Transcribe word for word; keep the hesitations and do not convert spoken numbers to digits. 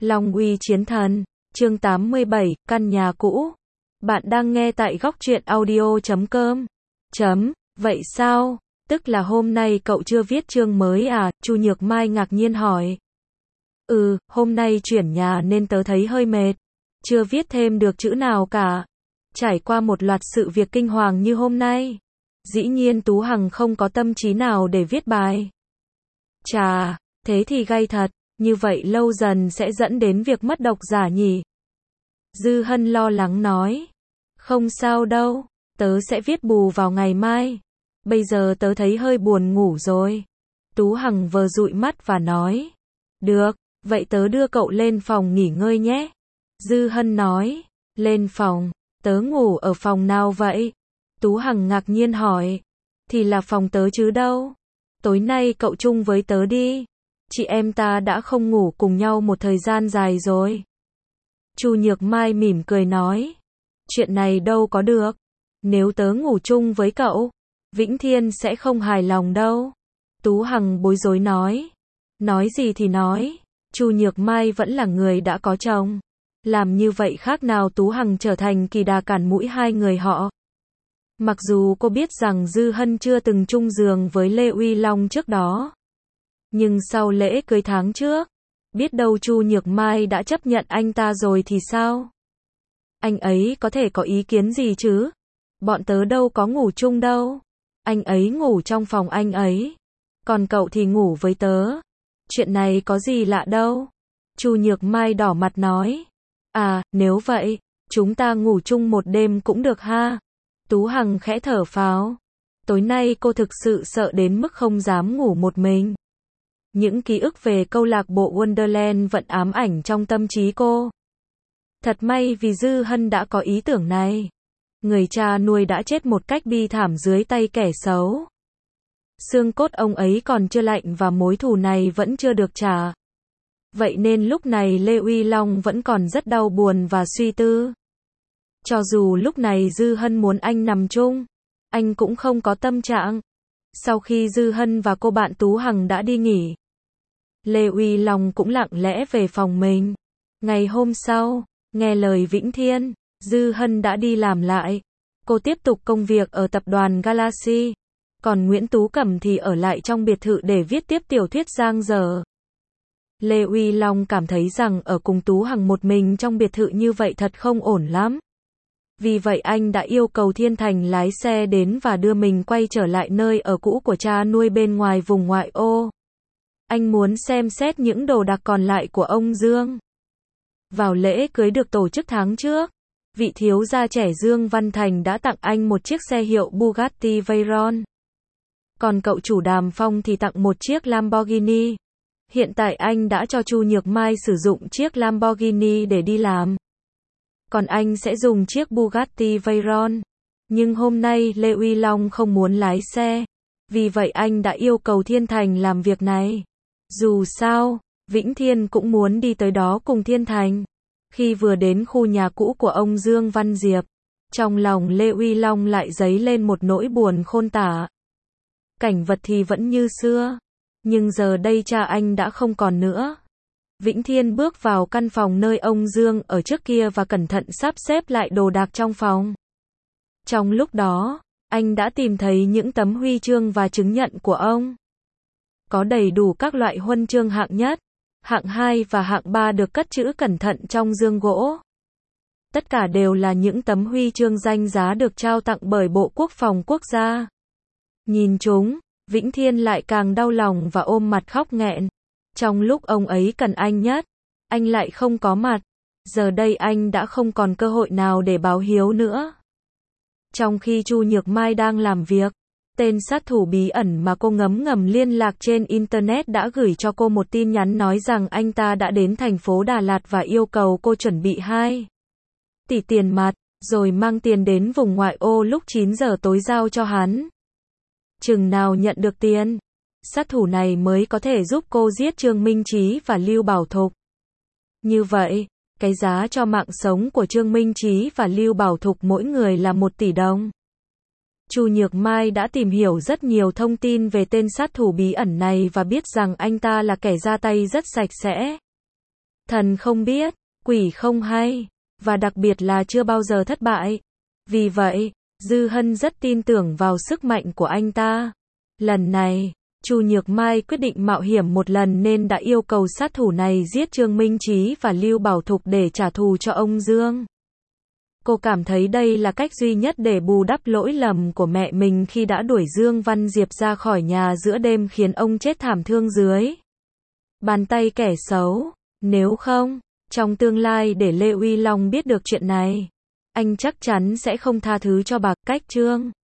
Long uy chiến thần, chương tám mươi bảy, căn nhà cũ. Bạn đang nghe tại góc truyện audio chấm com. Chấm, vậy sao? Tức là hôm nay cậu chưa viết chương mới à? Chu Nhược Mai ngạc nhiên hỏi. Ừ, hôm nay chuyển nhà nên tớ thấy hơi mệt. Chưa viết thêm được chữ nào cả. Trải qua một loạt sự việc kinh hoàng như hôm nay. Dĩ nhiên Tú Hằng không có tâm trí nào để viết bài. Chà, thế thì gay thật. Như vậy lâu dần sẽ dẫn đến việc mất độc giả nhỉ? Dư Hân lo lắng nói. Không sao đâu, tớ sẽ viết bù vào ngày mai. Bây giờ tớ thấy hơi buồn ngủ rồi. Tú Hằng vờ dụi mắt và nói. Được, vậy tớ đưa cậu lên phòng nghỉ ngơi nhé. Dư Hân nói. Lên phòng, tớ ngủ ở phòng nào vậy? Tú Hằng ngạc nhiên hỏi. Thì là phòng tớ chứ đâu. Tối nay cậu chung với tớ đi. Chị em ta đã không ngủ cùng nhau một thời gian dài rồi. Chu Nhược Mai mỉm cười nói. Chuyện này đâu có được. Nếu tớ ngủ chung với cậu, Vĩnh Thiên sẽ không hài lòng đâu. Tú Hằng bối rối nói. Nói gì thì nói. Chu Nhược Mai vẫn là người đã có chồng. Làm như vậy khác nào Tú Hằng trở thành kỳ đà cản mũi hai người họ. Mặc dù cô biết rằng Dư Hân chưa từng chung giường với Lê Uy Long trước đó. Nhưng sau lễ cưới tháng trước, biết đâu Chu Nhược Mai đã chấp nhận anh ta rồi thì sao? Anh ấy có thể có ý kiến gì chứ? Bọn tớ đâu có ngủ chung đâu. Anh ấy ngủ trong phòng anh ấy. Còn cậu thì ngủ với tớ. Chuyện này có gì lạ đâu. Chu Nhược Mai đỏ mặt nói. À, nếu vậy, chúng ta ngủ chung một đêm cũng được ha. Tú Hằng khẽ thở phào. Tối nay cô thực sự sợ đến mức không dám ngủ một mình. Những ký ức về câu lạc bộ Wonderland vẫn ám ảnh trong tâm trí cô. Thật may vì Dư Hân đã có ý tưởng này. Người cha nuôi đã chết một cách bi thảm dưới tay kẻ xấu. Xương cốt ông ấy còn chưa lạnh và mối thù này vẫn chưa được trả. Vậy nên lúc này Lê Uy Long vẫn còn rất đau buồn và suy tư. Cho dù lúc này Dư Hân muốn anh nằm chung, anh cũng không có tâm trạng. Sau khi Dư Hân và cô bạn Tú Hằng đã đi nghỉ, Lê Uy Long cũng lặng lẽ về phòng mình. Ngày hôm sau, nghe lời Vĩnh Thiên, Dư Hân đã đi làm lại. Cô tiếp tục công việc ở tập đoàn Galaxy. Còn Nguyễn Tú Cẩm thì ở lại trong biệt thự để viết tiếp tiểu thuyết giang dở. Lê Uy Long cảm thấy rằng ở cùng Tú Hằng một mình trong biệt thự như vậy thật không ổn lắm. Vì vậy anh đã yêu cầu Thiên Thành lái xe đến và đưa mình quay trở lại nơi ở cũ của cha nuôi bên ngoài vùng ngoại ô. Anh muốn xem xét những đồ đạc còn lại của ông Dương. Vào lễ cưới được tổ chức tháng trước, vị thiếu gia trẻ Dương Văn Thành đã tặng anh một chiếc xe hiệu Bugatti Veyron. Còn cậu chủ Đàm Phong thì tặng một chiếc Lamborghini. Hiện tại anh đã cho Chu Nhược Mai sử dụng chiếc Lamborghini để đi làm. Còn anh sẽ dùng chiếc Bugatti Veyron. Nhưng hôm nay Lê Uy Long không muốn lái xe. Vì vậy anh đã yêu cầu Thiên Thành làm việc này. Dù sao, Vĩnh Thiên cũng muốn đi tới đó cùng Thiên Thành. Khi vừa đến khu nhà cũ của ông Dương Văn Diệp, trong lòng Lê Uy Long lại dấy lên một nỗi buồn khôn tả. Cảnh vật thì vẫn như xưa, nhưng giờ đây cha anh đã không còn nữa. Vĩnh Thiên bước vào căn phòng nơi ông Dương ở trước kia và cẩn thận sắp xếp lại đồ đạc trong phòng. Trong lúc đó, anh đã tìm thấy những tấm huy chương và chứng nhận của ông. Có đầy đủ các loại huân chương hạng nhất, hạng hai và hạng ba được cất trữ cẩn thận trong dương gỗ. Tất cả đều là những tấm huy chương danh giá được trao tặng bởi Bộ Quốc phòng Quốc gia. Nhìn chúng, Vĩnh Thiên lại càng đau lòng và ôm mặt khóc nghẹn. Trong lúc ông ấy cần anh nhất, anh lại không có mặt. Giờ đây anh đã không còn cơ hội nào để báo hiếu nữa. Trong khi Chu Nhược Mai đang làm việc, tên sát thủ bí ẩn mà cô ngấm ngầm liên lạc trên Internet đã gửi cho cô một tin nhắn nói rằng anh ta đã đến thành phố Đà Lạt và yêu cầu cô chuẩn bị hai tỷ tiền mặt, rồi mang tiền đến vùng ngoại ô lúc chín giờ tối giao cho hắn. Chừng nào nhận được tiền, sát thủ này mới có thể giúp cô giết Trương Minh Chí và Lưu Bảo Thục. Như vậy, cái giá cho mạng sống của Trương Minh Chí và Lưu Bảo Thục mỗi người là một tỷ đồng. Chu Nhược Mai đã tìm hiểu rất nhiều thông tin về tên sát thủ bí ẩn này và biết rằng anh ta là kẻ ra tay rất sạch sẽ. Thần không biết, quỷ không hay, và đặc biệt là chưa bao giờ thất bại. Vì vậy, Dư Hân rất tin tưởng vào sức mạnh của anh ta. Lần này, Chu Nhược Mai quyết định mạo hiểm một lần nên đã yêu cầu sát thủ này giết Trương Minh Chí và Lưu Bảo Thục để trả thù cho ông Dương. Cô cảm thấy đây là cách duy nhất để bù đắp lỗi lầm của mẹ mình khi đã đuổi Dương Văn Diệp ra khỏi nhà giữa đêm khiến ông chết thảm thương dưới bàn tay kẻ xấu. Nếu không, trong tương lai để Lê Uy Long biết được chuyện này, anh chắc chắn sẽ không tha thứ cho bà. Cách chương